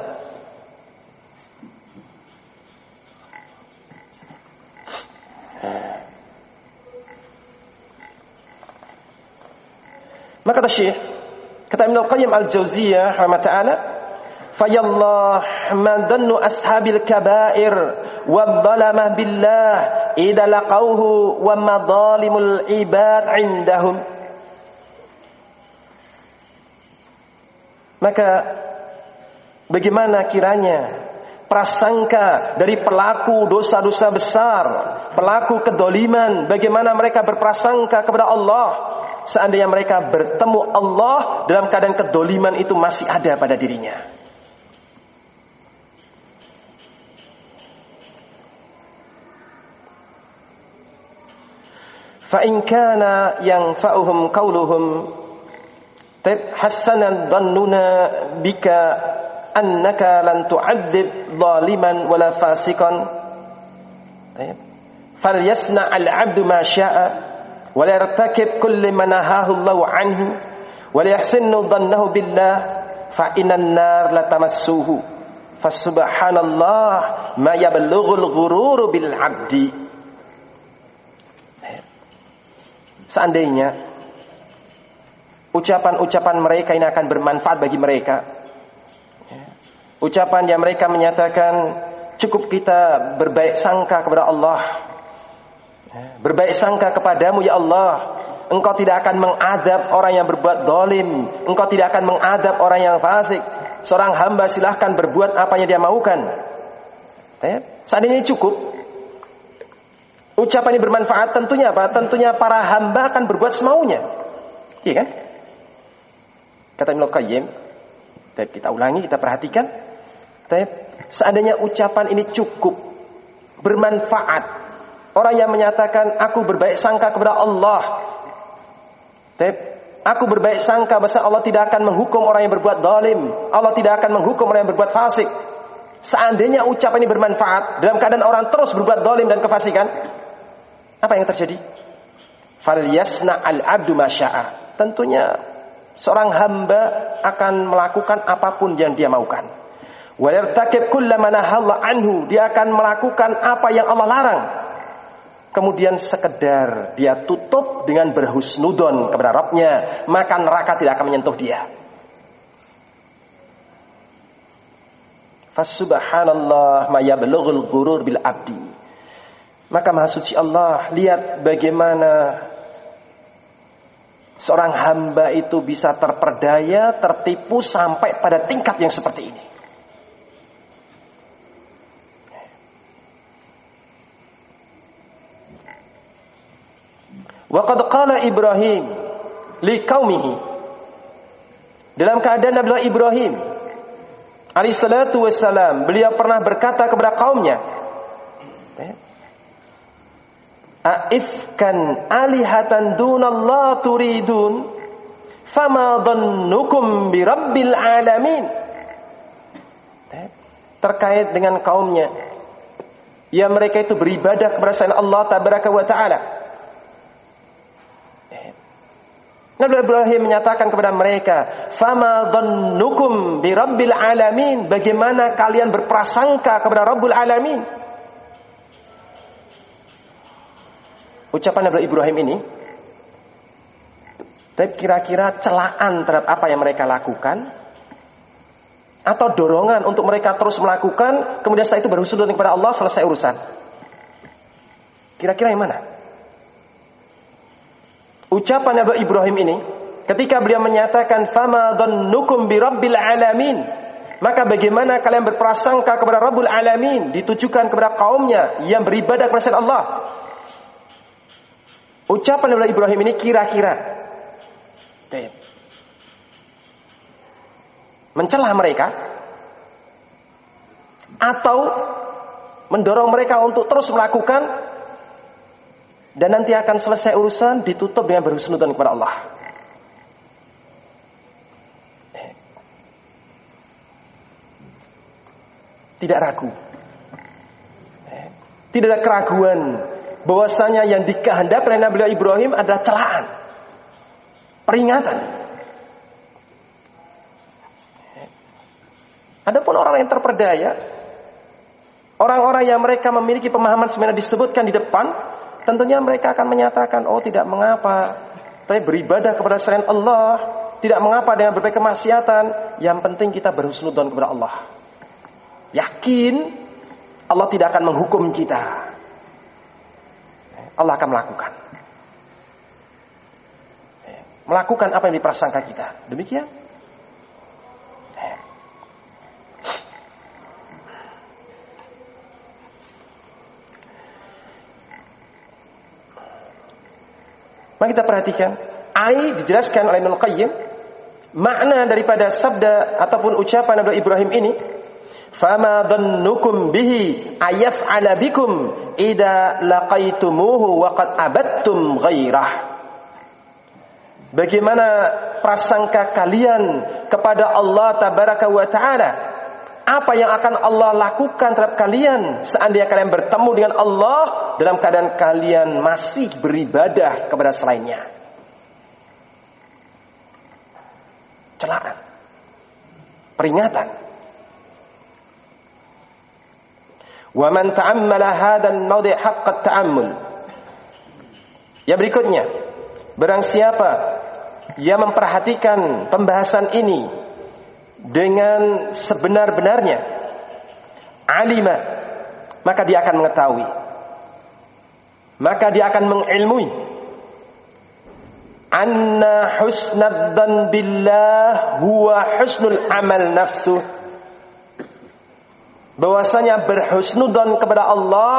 Maka kata Syekh, kata Ibnu Qayyim Al-Jauziyah rahimahullah, fayallah madannu ashabil kabair wadh-dhalamah billah idza laqawhu wa madhalimul ibad indahum. Maka bagaimana kiranya prasangka dari pelaku dosa-dosa besar, pelaku kedoliman, bagaimana mereka berprasangka kepada Allah seandainya mereka bertemu Allah dalam keadaan kedoliman itu masih ada pada dirinya. Fa in kana yanfa'uhum qawluhum hasanan dhannuna bika annaka lan tu'adzib zaliman wala fasiqan falyasna al-'abdu ma syaa wa la yartakib kulli ma nahahu Allah 'anhu wa la yahsinu dhannahu billah fa innan nar la tamassuhu fa subhanallah ma yablughul ghurur bil 'abdi. Seandainya ucapan-ucapan mereka ini akan bermanfaat bagi mereka, ucapan yang mereka menyatakan cukup kita berbaik sangka kepada Allah, berbaik sangka kepadamu ya Allah, engkau tidak akan mengadab orang yang berbuat zalim, engkau tidak akan mengadab orang yang fasik, seorang hamba silahkan berbuat apa yang dia maukan. Seandainya ini cukup, ucapan ini bermanfaat, tentunya apa? Tentunya para hamba akan berbuat semaunya, iya kan? Kata Ibnu Qayyim, kita ulangi, kita perhatikan. Seandainya ucapan ini cukup bermanfaat, orang yang menyatakan aku berbaik sangka kepada Allah, aku berbaik sangka bahwa Allah tidak akan menghukum orang yang berbuat zalim, Allah tidak akan menghukum orang yang berbuat fasik. Seandainya ucapan ini bermanfaat dalam keadaan orang terus berbuat zalim dan kefasikan, apa yang terjadi? Falyasna al-'abdu ma syaa. Tentunya seorang hamba akan melakukan apapun yang dia maukan. Wa yartakib kullama nahalla anhu, dia akan melakukan apa yang Allah larang. Kemudian sekedar dia tutup dengan berhusnudon kepada Rabbnya, maka neraka tidak akan menyentuh dia. Fasubhanallah ma yablughul ghurur bil abdi. Maka Maha Suci Allah, lihat bagaimana seorang hamba itu bisa terperdaya, tertipu sampai pada tingkat yang seperti ini. Wa qad qala Ibrahim li qaumihi, dalam keadaan Nabi Ibrahim alaihi salatu wassalam, beliau pernah berkata kepada kaumnya, aifkan alihatan dunallah turidun fama dhannukum bi rabbil alamin. Terkait dengan kaumnya yang mereka itu beribadah kepada selain Allah tabaraka wa taala, Nabi Ibrahim menyatakan kepada mereka, fama dhannukum bi rabbil alamin, bagaimana kalian berprasangka kepada Rabbul alamin. Ucapan Nabi Ibrahim ini, tapi kira-kira celaan terhadap apa yang mereka lakukan, atau dorongan untuk mereka terus melakukan, kemudian setelah itu berhusnuzon kepada Allah, selesai urusan. Kira-kira yang mana? Ucapan Nabi Ibrahim ini, ketika beliau menyatakan fama dhannukum bi rabbil alamin, maka bagaimana kalian berprasangka kepada Rabbul alamin, ditujukan kepada kaumnya yang beribadah kepada Allah. Ucapan Nabi Ibrahim ini kira-kira mencela mereka atau mendorong mereka untuk terus melakukan, dan nanti akan selesai urusan ditutup dengan berhusnuzon kepada Allah. Tidak ragu, tidak ada keraguan bahwasanya yang dikehendaki oleh Nabi Ibrahim adalah celaan, peringatan. Adapun orang yang terperdaya, orang-orang yang mereka memiliki pemahaman sebenarnya disebutkan di depan, tentunya mereka akan menyatakan, oh tidak mengapa, Tapi beribadah kepada selain Allah tidak mengapa dengan berbagai kemaksiatan. Yang penting kita berhusnudzon kepada Allah. Yakin Allah tidak akan menghukum kita. Allah akan melakukan. Melakukan apa yang diprasangka kita. Demikian. Mari kita perhatikan. Dijelaskan oleh Ibnu Qayyim. Makna daripada sabda ataupun ucapan Nabi Ibrahim ini. Fama dhannukum bihi ayaf'ala bikum idza laqaitumuhu wa qad abattum ghairah. Bagaimana prasangka kalian kepada Allah tabaraka wa taala? Apa yang akan Allah lakukan terhadap kalian seandainya kalian bertemu dengan Allah dalam keadaan kalian masih beribadah kepada selainnya? Celaan, peringatan. Wa man ta'ammala hadzal mawdi' haqqa ta'ammul. Yang berikutnya, barang siapa yang memperhatikan pembahasan ini dengan sebenar-benarnya, alima, maka dia akan mengetahui, maka dia akan mengilmui anna husnadzan billah huwa husnul amal nafsu, bahwasanya berhusnudzon kepada Allah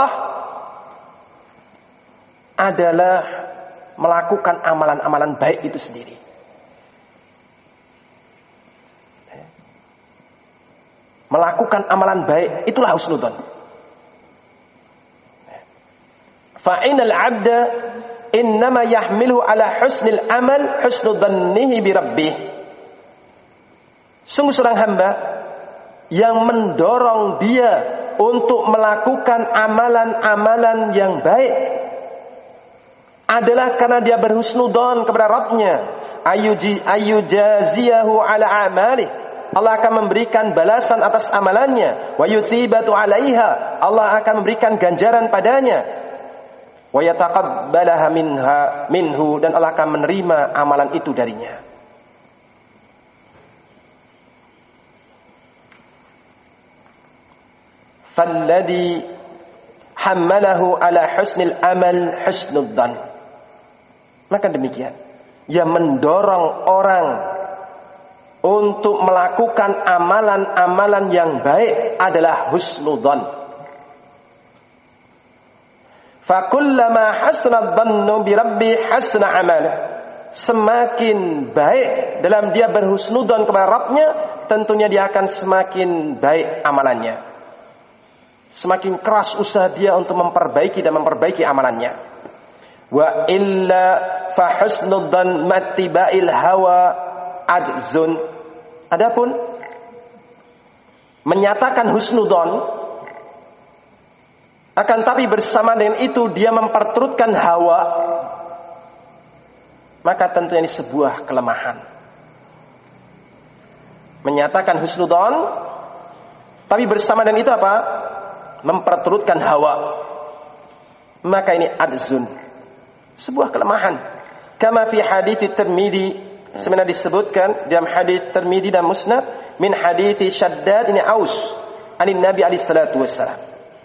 adalah melakukan amalan-amalan baik itu sendiri. Melakukan amalan baik itulah husnudzon. Fa'inal 'abda innama yahmilu ala husnil amal husnudzannihi bi rabbih. Sungguh seorang hamba yang mendorong dia untuk melakukan amalan-amalan yang baik adalah karena dia berhusnudzon kepada Rabb-Nya. Ayyujaziyahu ala amalih. Allah akan memberikan balasan atas amalannya. Wa yuthibatu 'alaiha. Allah akan memberikan ganjaran padanya. Wa yataqabbalaha minhu, dan Allah akan menerima amalan itu darinya. Falladhi hammalahu ala husnil amal husnudzan. Maka demikian, yang mendorong orang untuk melakukan amalan-amalan yang baik adalah husnudzan. Fakullama hasuna dhannu bi rabbi hasuna amalah. Semakin baik dalam dia berhusnudzan kepada Rabb-Nya, tentunya dia akan semakin baik amalannya. Semakin keras usaha dia untuk memperbaiki dan memperbaiki amalannya. Wa illa fa husnudzan mattiba'il hawa adzun. Adapun menyatakan husnudzon, akan tapi bersama dengan itu dia memperturutkan hawa, maka tentunya ini sebuah kelemahan. Menyatakan husnudzon, tapi bersama dengan itu apa? Memperturutkan hawa, maka ini adzun, sebuah kelemahan. Kama fi hadits Tirmidzi, sebenarnya disebutkan dalam hadis Tirmidzi dan Musnad min hadits Shaddad ini Aus anin Nabi alaihi salatu wassalam.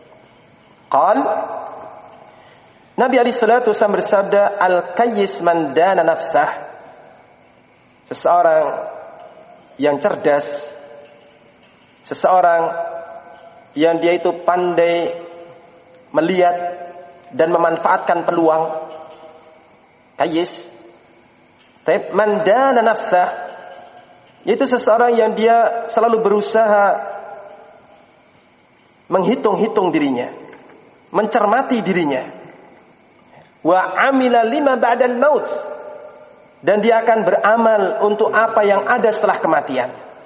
Nabi alaihi salatu wasallam bersabda, al-qayyis man dana nafsah. Seseorang yang cerdas, seseorang yang dia itu pandai melihat dan memanfaatkan peluang. Qayyis, man dana nafsah, yaitu seseorang yang dia selalu berusaha menghitung-hitung dirinya, mencermati dirinya. Wa amila lima ba'dal maut, dan dia akan beramal untuk apa yang ada setelah kematian.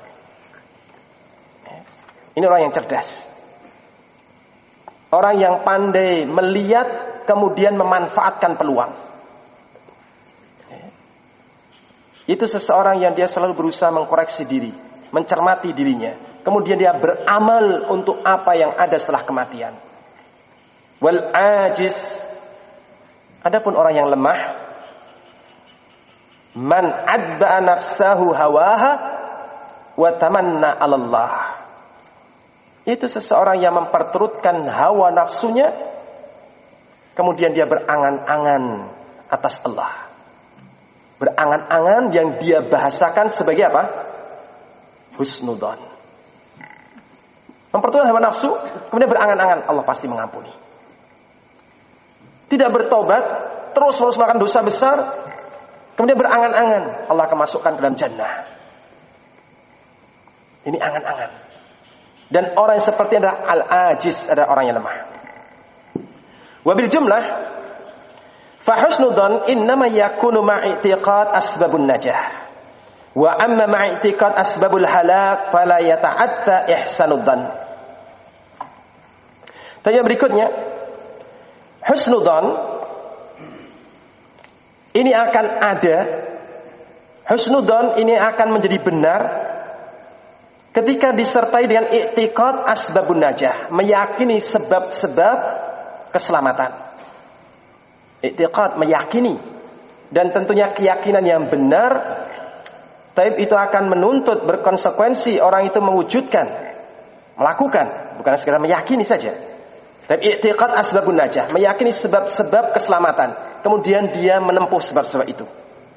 Ini orang yang cerdas, orang yang pandai melihat kemudian memanfaatkan peluang. Itu seseorang yang dia selalu berusaha mengkoreksi diri, mencermati dirinya, kemudian dia beramal untuk apa yang ada setelah kematian. Wal ajiz, adapun orang yang lemah, Man adba'a nafsahu hawaha wa tamanna 'ala Allah. Itu seseorang yang memperturutkan hawa nafsunya, kemudian dia berangan-angan atas Allah. Berangan-angan yang dia bahasakan sebagai apa? Husnudzon. Memperturutkan hawa nafsu, kemudian berangan-angan Allah pasti mengampuni. Tidak bertobat, terus melakukan dosa besar, kemudian berangan-angan Allah akan masukkan ke dalam jannah. Ini angan-angan. Dan orang yang seperti adalah al-ajiz, adalah orang yang lemah. Wabil jumlah, fahusnudzon innama yakunu ma'i'tiqad asbabun najah. Wa amma ma'i'tiqad asbabul halak fala yata'atta ihsanudzon. Tanya berikutnya, husnudzon ini akan ada, husnudzon ini akan menjadi benar ketika disertai dengan i'tiqad asbabun najah, meyakini sebab-sebab keselamatan. I'tiqad, meyakini, dan tentunya keyakinan yang benar, tapi itu akan menuntut berkonsekuensi orang itu mewujudkan, melakukan, bukan sekedar meyakini saja. Tapi i'tiqad asbabun najah, meyakini sebab-sebab keselamatan, kemudian dia menempuh sebab-sebab itu.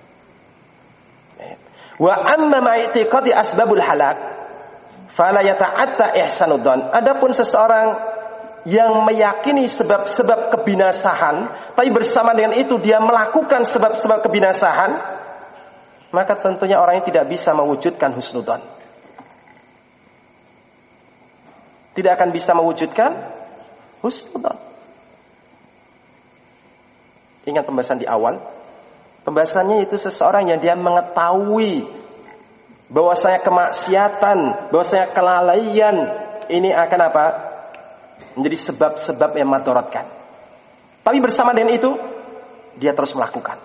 Wa amma ma'i'tiqadi asbabul halak fala yata'atta ihsanudzon. Adapun seseorang yang meyakini sebab-sebab kebinasahan, tapi bersama dengan itu dia melakukan sebab-sebab kebinasahan, maka tentunya orang ini tidak bisa mewujudkan husnudzon. Tidak akan bisa mewujudkan husnudzon. Ingat pembahasan di awal. Pembahasannya itu seseorang yang dia mengetahui bahwasanya kemaksiatan, bahwasanya kelalaian ini akan apa? Menjadi sebab-sebab yang madaratkan. Tapi bersama dengan itu dia terus melakukan.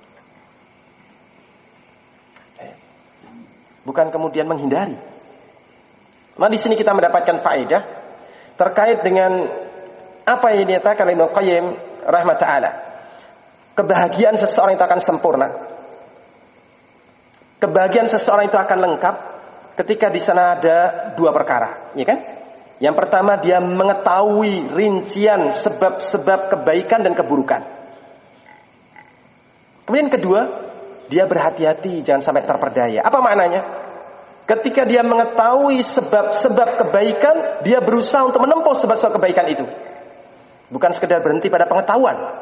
Bukan kemudian menghindari. Nah, di sini kita mendapatkan faedah terkait dengan apa yang dinyatakan Ibnu Qayyim rahimah ta'ala. Kebahagiaan seseorang itu akan sempurna. Kebahagiaan seseorang itu akan lengkap ketika di sana ada dua perkara, ya kan? Yang pertama, dia mengetahui rincian sebab-sebab kebaikan dan keburukan. Kemudian kedua, dia berhati-hati jangan sampai terperdaya. Apa maknanya? Ketika dia mengetahui sebab-sebab kebaikan, dia berusaha untuk menempuh sebab-sebab kebaikan itu. Bukan sekedar berhenti pada pengetahuan.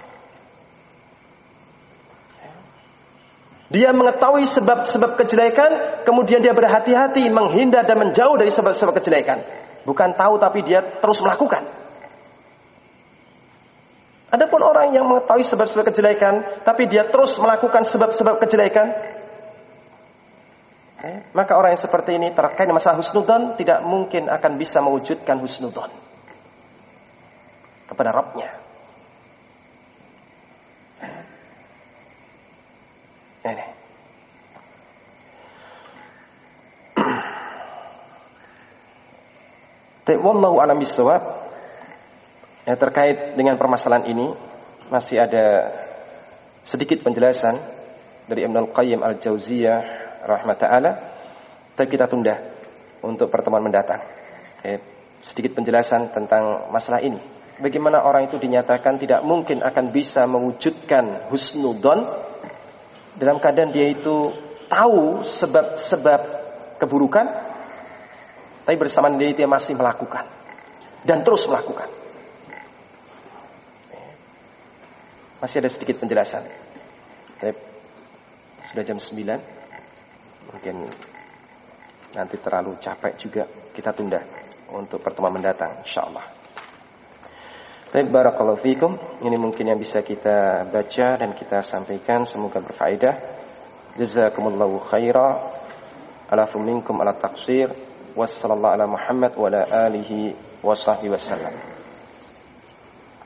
Dia mengetahui sebab-sebab kejelekan, kemudian dia berhati-hati menghindar dan menjauh dari sebab-sebab kejelekan. Bukan tahu tapi dia terus melakukan. Adapun orang yang mengetahui sebab-sebab kejelekan, tapi dia terus melakukan sebab-sebab kejelekan, maka orang yang seperti ini terkait dengan masalah husnudzon tidak mungkin akan bisa mewujudkan husnudzon kepada Rabb-Nya. Ini. Wallahu a'lam bishawab. Ya, terkait dengan permasalahan ini masih ada sedikit penjelasan dari Ibnu Qayyim al-Jauziyah rahimah ta'ala, tapi kita tunda untuk pertemuan mendatang. Sedikit penjelasan tentang masalah ini. Bagaimana orang itu dinyatakan tidak mungkin akan bisa mewujudkan husnudzon dalam keadaan dia itu tahu sebab-sebab keburukan, tapi bersamaan dia masih melakukan dan terus melakukan. Masih ada sedikit penjelasan. Sudah jam 9. Mungkin nanti terlalu capek juga, kita tunda untuk pertemuan mendatang insyaallah. Baik, barakallahu fikum. Ini mungkin yang bisa kita baca dan kita sampaikan, semoga berfaedah. Jazakumullahu khaira. Alafu minkum ala taqsir. Wassallallahu ala Muhammad wa ala alihi wa sahbihi wasallam.